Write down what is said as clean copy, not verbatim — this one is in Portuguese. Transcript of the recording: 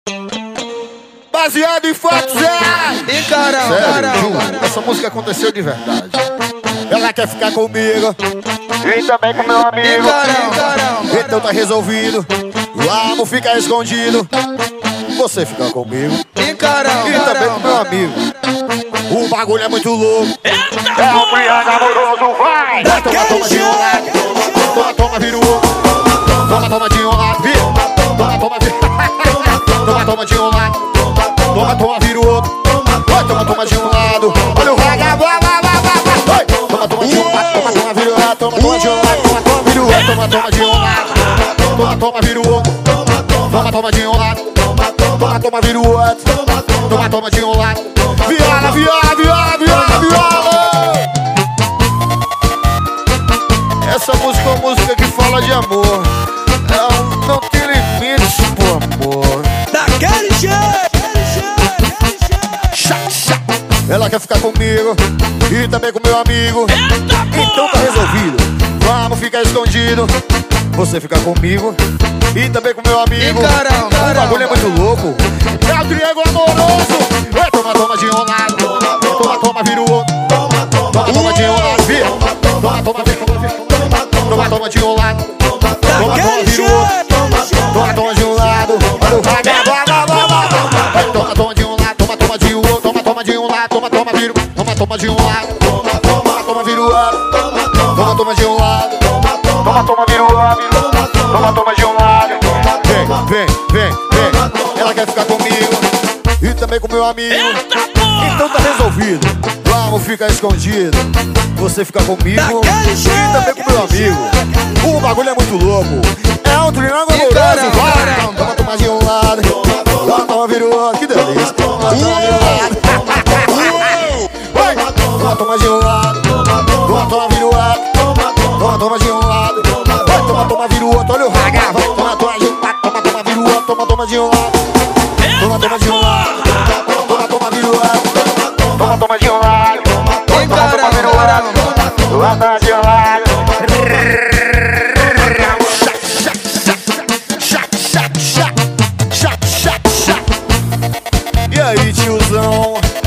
Baseado em fatos, E caramba, essa música aconteceu de verdade. Ela quer ficar comigo E também com meu amigo. caramba. então tá resolvido. O amor fica escondido. Você fica comigo E caramba, e também com meu amigo. O bagulho é muito louco. É um triângulo amoroso, vai! Toma, toma de um lado. Toma, toma, vira o outro. Toma, toma de um lado, vira. Toma, toma, vira. Toma, toma de um lado. Toma, toma, vira o outro. Oi, toma, toma de um lado. Olha o raga, vai. Oi, toma, toma de um lado. Toma, toma, vira o lado. Toma, toma de um lado. Toma, toma, vira o outro. Toma, toma de um lado. Toma, toma, vira o outro. Toma, toma de um lado. Toma, toma, vira o outro. Toma, toma de um lado. Viola, viola, viola, viola, viola. Essa música é uma música que fala de amor. Não tem limites pro amor. daquele jeito. Ela quer ficar comigo e também com meu amigo. Então tá resolvido. Vamos ficar escondido. Você fica comigo e também com meu amigo. E caramba, O bagulho é muito louco. É o triângulo amoroso. Ei, toma, toma de um lado. Toma, toma, vira o outro. Toma, toma de um lado, vira. Toma, toma, vira. Toma, toma de um lado. Toma, toma, vira o outro. Toma, toma de um lado. Olha o raga, vai. Toma, toma de um lado. Toma, toma de um outro. Toma, toma de um lado. Toma, toma, vira. Toma, toma de um lado. Toma, toma, vira o outro. Toma, toma de um lado. Toma, toma, vira o lado. Toma, toma de um lado. Vem. Ela quer ficar comigo e também com meu amigo. Então tá resolvido. Vamos ficar escondido. Você fica comigo e também com meu amigo. O bagulho é muito louco. É um triângulo amoroso. Vai. Toma, toma de um lado. Toma, toma, vira o outro. Que delícia. Toma, toma de um lado. Vai. Toma, toma de um lado. Toma, toma, vira o outro. Toma, toma de um lado. Vai. Toma, toma, vira o outro. Olha o raga. Vai. Toma, toma de um lado. Toma, toma, vira o outro. Toma, toma de um lado. Toma, toma de um lado. Toma, toma, vira o outro. Toma, toma de um lado. E caramba, Toma de um lado. E aí, tiozão?